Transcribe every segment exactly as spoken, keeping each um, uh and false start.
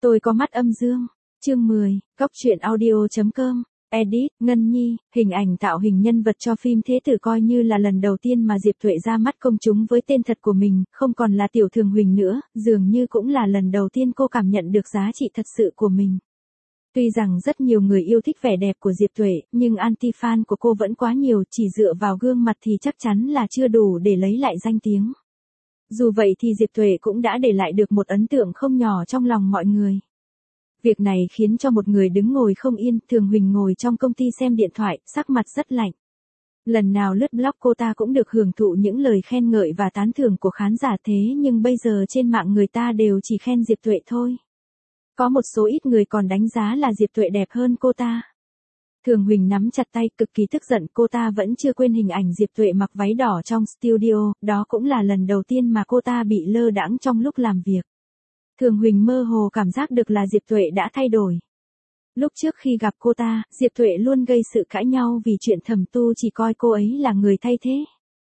Tôi có mắt âm dương. Chương mười, Góc truyện audio chấm com. Edit, Ngân Nhi, hình ảnh tạo hình nhân vật cho phim Thế Tử coi như là lần đầu tiên mà Diệp Tuệ ra mắt công chúng với tên thật của mình, không còn là Tiểu Thường Huỳnh nữa, dường như cũng là lần đầu tiên cô cảm nhận được giá trị thật sự của mình. Tuy rằng rất nhiều người yêu thích vẻ đẹp của Diệp Tuệ, nhưng anti-fan của cô vẫn quá nhiều, chỉ dựa vào gương mặt thì chắc chắn là chưa đủ để lấy lại danh tiếng. Dù vậy thì Diệp Tuệ cũng đã để lại được một ấn tượng không nhỏ trong lòng mọi người. Việc này khiến cho một người đứng ngồi không yên, Thường Huỳnh ngồi trong công ty xem điện thoại, sắc mặt rất lạnh. Lần nào lướt blog cô ta cũng được hưởng thụ những lời khen ngợi và tán thưởng của khán giả, thế nhưng bây giờ trên mạng người ta đều chỉ khen Diệp Tuệ thôi. Có một số ít người còn đánh giá là Diệp Tuệ đẹp hơn cô ta. Thường Huỳnh nắm chặt tay, cực kỳ tức giận, cô ta vẫn chưa quên hình ảnh Diệp Tuệ mặc váy đỏ trong studio, đó cũng là lần đầu tiên mà cô ta bị lơ đãng trong lúc làm việc. Thường Huỳnh mơ hồ cảm giác được là Diệp Tuệ đã thay đổi. Lúc trước khi gặp cô ta, Diệp Tuệ luôn gây sự cãi nhau vì chuyện Thẩm Tu chỉ coi cô ấy là người thay thế.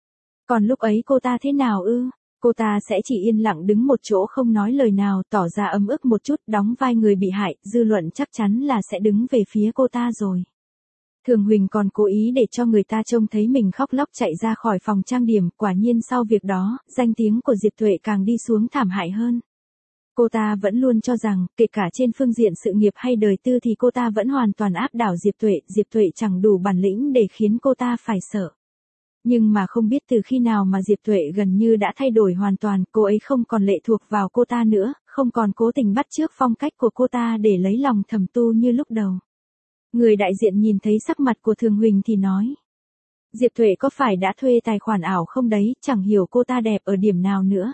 Còn lúc ấy cô ta thế nào ư? Cô ta sẽ chỉ yên lặng đứng một chỗ không nói lời nào, tỏ ra ấm ức một chút, đóng vai người bị hại, dư luận chắc chắn là sẽ đứng về phía cô ta rồi. Thường Huỳnh còn cố ý để cho người ta trông thấy mình khóc lóc chạy ra khỏi phòng trang điểm, quả nhiên sau việc đó, danh tiếng của Diệp Tuệ càng đi xuống thảm hại hơn. Cô ta vẫn luôn cho rằng, kể cả trên phương diện sự nghiệp hay đời tư thì cô ta vẫn hoàn toàn áp đảo Diệp Tuệ, Diệp Tuệ chẳng đủ bản lĩnh để khiến cô ta phải sợ. Nhưng mà không biết từ khi nào mà Diệp Tuệ gần như đã thay đổi hoàn toàn, cô ấy không còn lệ thuộc vào cô ta nữa, không còn cố tình bắt chước phong cách của cô ta để lấy lòng Thẩm Tu như lúc đầu. Người đại diện nhìn thấy sắc mặt của Thường Huỳnh thì nói. Diệp Tuệ có phải đã thuê tài khoản ảo không đấy, chẳng hiểu cô ta đẹp ở điểm nào nữa.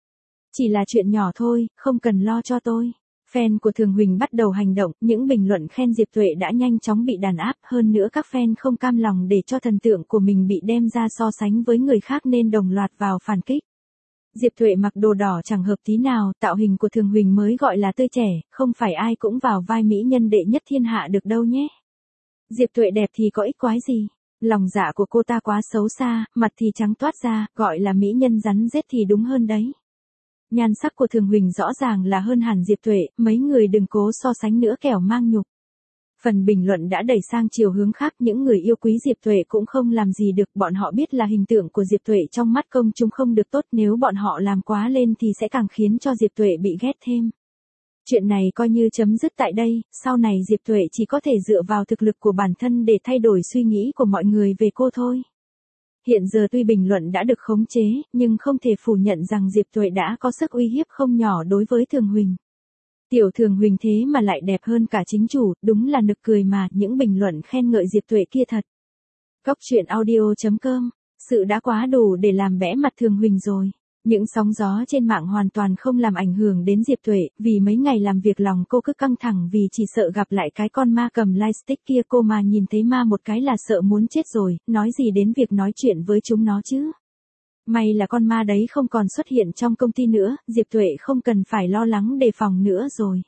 Chỉ là chuyện nhỏ thôi, không cần lo cho tôi. Fan của Thường Huỳnh bắt đầu hành động, những bình luận khen Diệp Tuệ đã nhanh chóng bị đàn áp, hơn nữa các fan không cam lòng để cho thần tượng của mình bị đem ra so sánh với người khác nên đồng loạt vào phản kích. Diệp Tuệ mặc đồ đỏ chẳng hợp tí nào, tạo hình của Thường Huỳnh mới gọi là tươi trẻ, không phải ai cũng vào vai mỹ nhân đệ nhất thiên hạ được đâu nhé. Diệp Tuệ đẹp thì có ích quái gì? Lòng dạ của cô ta quá xấu xa, mặt thì trắng toát ra, gọi là mỹ nhân rắn rết thì đúng hơn đấy. Nhan sắc của Thường Huỳnh rõ ràng là hơn hẳn Diệp Tuệ, mấy người đừng cố so sánh nữa kẻo mang nhục. Phần bình luận đã đẩy sang chiều hướng khác, những người yêu quý Diệp Tuệ cũng không làm gì được, bọn họ biết là hình tượng của Diệp Tuệ trong mắt công chúng không được tốt, nếu bọn họ làm quá lên thì sẽ càng khiến cho Diệp Tuệ bị ghét thêm. Chuyện này coi như chấm dứt tại đây, sau này Diệp Tuệ chỉ có thể dựa vào thực lực của bản thân để thay đổi suy nghĩ của mọi người về cô thôi. Hiện giờ tuy bình luận đã được khống chế, nhưng không thể phủ nhận rằng Diệp Tuệ đã có sức uy hiếp không nhỏ đối với Thường Huỳnh. Tiểu Thường Huỳnh thế mà lại đẹp hơn cả chính chủ, đúng là nực cười mà, những bình luận khen ngợi Diệp Tuệ kia thật. Góc truyện audio chấm com, sự đã quá đủ để làm bẽ mặt Thường Huỳnh rồi. Những sóng gió trên mạng hoàn toàn không làm ảnh hưởng đến Diệp Tuệ, vì mấy ngày làm việc lòng cô cứ căng thẳng vì chỉ sợ gặp lại cái con ma cầm lightstick kia, cô mà nhìn thấy ma một cái là sợ muốn chết rồi, nói gì đến việc nói chuyện với chúng nó chứ. May là con ma đấy không còn xuất hiện trong công ty nữa, Diệp Tuệ không cần phải lo lắng đề phòng nữa rồi.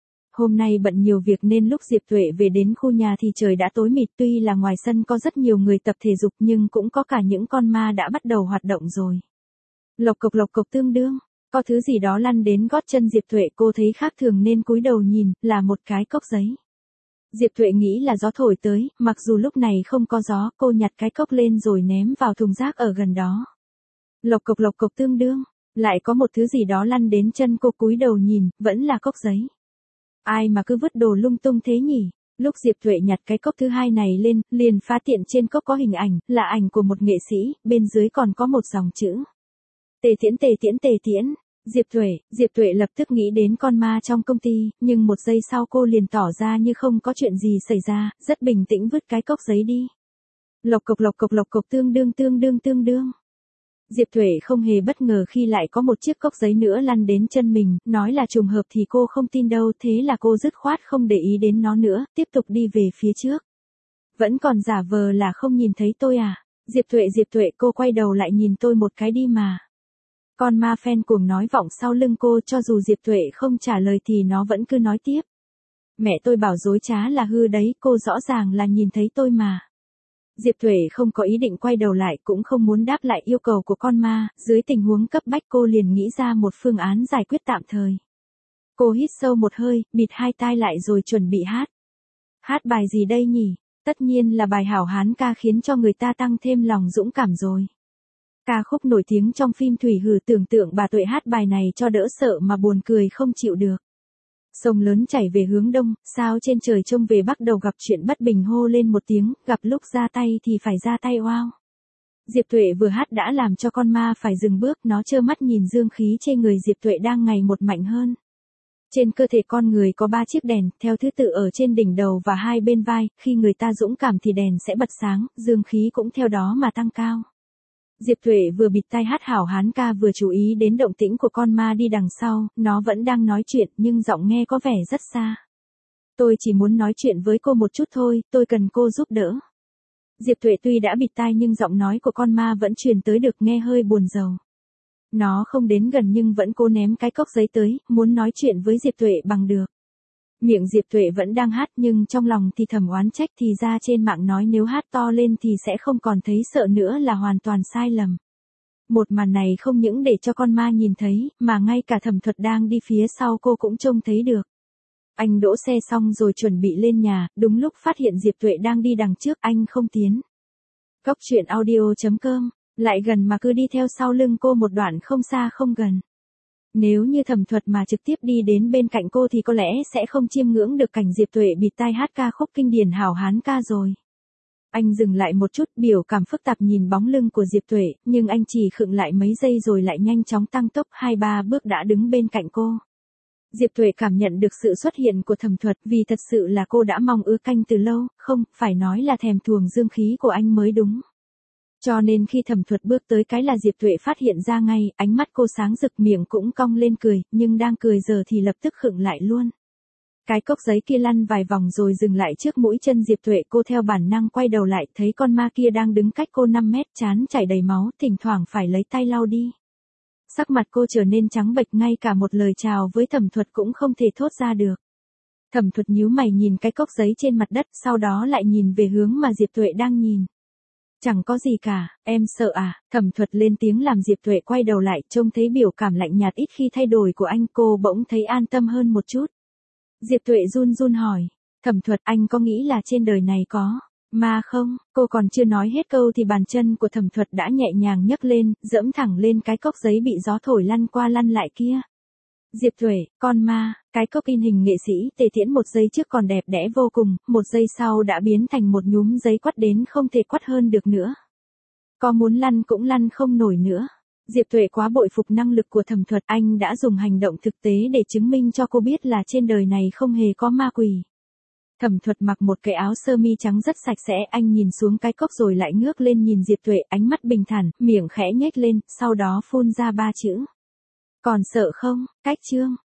Hôm nay bận nhiều việc nên lúc Diệp Tuệ về đến khu nhà thì trời đã tối mịt, tuy là ngoài sân có rất nhiều người tập thể dục nhưng cũng có cả những con ma đã bắt đầu hoạt động rồi. Lộc cộc lộc cộc tương đương, có thứ gì đó lăn đến gót chân Diệp Tuệ, cô thấy khác thường nên cúi đầu nhìn, là một cái cốc giấy. Diệp Tuệ nghĩ là gió thổi tới, mặc dù lúc này không có gió, cô nhặt cái cốc lên rồi ném vào thùng rác ở gần đó. Lộc cộc lộc cộc tương đương, lại có một thứ gì đó lăn đến chân cô, cúi đầu nhìn, vẫn là cốc giấy. Ai mà cứ vứt đồ lung tung thế nhỉ? Lúc Diệp Tuệ nhặt cái cốc thứ hai này lên, liền phát hiện trên cốc có hình ảnh, là ảnh của một nghệ sĩ, bên dưới còn có một dòng chữ. Tề Tiễn Tề Tiễn Tề Tiễn, Diệp Tuệ, Diệp Tuệ lập tức nghĩ đến con ma trong công ty, nhưng một giây sau cô liền tỏ ra như không có chuyện gì xảy ra, rất bình tĩnh vứt cái cốc giấy đi. Lộc cộc lộc cộc lộc cộc tương đương tương đương tương đương. Diệp Tuệ không hề bất ngờ khi lại có một chiếc cốc giấy nữa lăn đến chân mình, nói là trùng hợp thì cô không tin đâu, thế là cô dứt khoát không để ý đến nó nữa, tiếp tục đi về phía trước. Vẫn còn giả vờ là không nhìn thấy tôi à? Diệp Tuệ Diệp Tuệ cô quay đầu lại nhìn tôi một cái đi mà. Con ma fan cuồng nói vọng sau lưng cô, cho dù Diệp Tuệ không trả lời thì nó vẫn cứ nói tiếp. Mẹ tôi bảo dối trá là hư đấy, cô rõ ràng là nhìn thấy tôi mà. Diệp Tuệ không có ý định quay đầu lại, cũng không muốn đáp lại yêu cầu của con ma, dưới tình huống cấp bách cô liền nghĩ ra một phương án giải quyết tạm thời. Cô hít sâu một hơi, bịt hai tai lại rồi chuẩn bị hát. Hát bài gì đây nhỉ? Tất nhiên là bài Hảo Hán ca khiến cho người ta tăng thêm lòng dũng cảm rồi. Ca khúc nổi tiếng trong phim Thủy Hử, tưởng tượng bà Tuệ hát bài này cho đỡ sợ mà buồn cười không chịu được. Sông lớn chảy về hướng đông, sao trên trời trông về bắc, đầu gặp chuyện bất bình hô lên một tiếng, gặp lúc ra tay thì phải ra tay wow. Diệp Tuệ vừa hát đã làm cho con ma phải dừng bước, nó trơ mắt nhìn dương khí trên người Diệp Tuệ đang ngày một mạnh hơn. Trên cơ thể con người có ba chiếc đèn, theo thứ tự ở trên đỉnh đầu và hai bên vai, khi người ta dũng cảm thì đèn sẽ bật sáng, dương khí cũng theo đó mà tăng cao. Diệp Tuệ vừa bịt tai hát Hảo Hán ca vừa chú ý đến động tĩnh của con ma đi đằng sau, nó vẫn đang nói chuyện nhưng giọng nghe có vẻ rất xa. Tôi chỉ muốn nói chuyện với cô một chút thôi, tôi cần cô giúp đỡ. Diệp Tuệ tuy đã bịt tai nhưng giọng nói của con ma vẫn truyền tới được, nghe hơi buồn rầu. Nó không đến gần nhưng vẫn cố ném cái cốc giấy tới, muốn nói chuyện với Diệp Tuệ bằng được. Miệng Diệp Tuệ vẫn đang hát nhưng trong lòng thì thầm oán trách, thì ra trên mạng nói nếu hát to lên thì sẽ không còn thấy sợ nữa là hoàn toàn sai lầm. Một màn này không những để cho con ma nhìn thấy, mà ngay cả Thẩm Thuật đang đi phía sau cô cũng trông thấy được. Anh đỗ xe xong rồi chuẩn bị lên nhà, đúng lúc phát hiện Diệp Tuệ đang đi đằng trước, anh không tiến. Cốc truyện audio chấm com, lại gần mà cứ đi theo sau lưng cô một đoạn không xa không gần. Nếu như Thẩm Thuật mà trực tiếp đi đến bên cạnh cô thì có lẽ sẽ không chiêm ngưỡng được cảnh Diệp Tuệ bịt tai hát ca khúc kinh điển Hảo Hán ca rồi. Anh dừng lại một chút, biểu cảm phức tạp nhìn bóng lưng của Diệp Tuệ, nhưng anh chỉ khựng lại mấy giây rồi lại nhanh chóng tăng tốc, hai ba bước đã đứng bên cạnh cô. Diệp Tuệ cảm nhận được sự xuất hiện của Thẩm Thuật, vì thật sự là cô đã mong ưa canh từ lâu, không, phải nói là thèm thuồng dương khí của anh mới đúng. Cho nên khi Thẩm Thuật bước tới cái là Diệp Tuệ phát hiện ra ngay, ánh mắt cô sáng rực, miệng cũng cong lên cười, nhưng đang cười giờ thì lập tức khựng lại luôn. Cái cốc giấy kia lăn vài vòng rồi dừng lại trước mũi chân Diệp Tuệ, cô theo bản năng quay đầu lại, thấy con ma kia đang đứng cách cô năm mét, trán chảy đầy máu, thỉnh thoảng phải lấy tay lau đi. Sắc mặt cô trở nên trắng bệch, ngay cả một lời chào với Thẩm Thuật cũng không thể thốt ra được. Thẩm Thuật nhíu mày nhìn cái cốc giấy trên mặt đất, sau đó lại nhìn về hướng mà Diệp Tuệ đang nhìn. Chẳng có gì cả, em sợ à? Thẩm Thuật lên tiếng làm Diệp Tuệ quay đầu lại, trông thấy biểu cảm lạnh nhạt ít khi thay đổi của anh, cô bỗng thấy an tâm hơn một chút. Diệp Tuệ run run hỏi, Thẩm Thuật, anh có nghĩ là trên đời này có ma không? Cô còn chưa nói hết câu thì bàn chân của Thẩm Thuật đã nhẹ nhàng nhấc lên, dẫm thẳng lên cái cốc giấy bị gió thổi lăn qua lăn lại kia. Diệp Tuệ, con ma, cái cốc in hình nghệ sĩ Tề Tiễn một giây trước còn đẹp đẽ vô cùng, một giây sau đã biến thành một nhúm giấy quắt đến không thể quắt hơn được nữa. Có muốn lăn cũng lăn không nổi nữa. Diệp Tuệ quá bội phục năng lực của Thẩm Thuật, anh đã dùng hành động thực tế để chứng minh cho cô biết là trên đời này không hề có ma quỷ. Thẩm Thuật mặc một cái áo sơ mi trắng rất sạch sẽ, anh nhìn xuống cái cốc rồi lại ngước lên nhìn Diệp Tuệ, ánh mắt bình thản, miệng khẽ nhếch lên, sau đó phun ra ba chữ. Còn sợ không? Cách chương.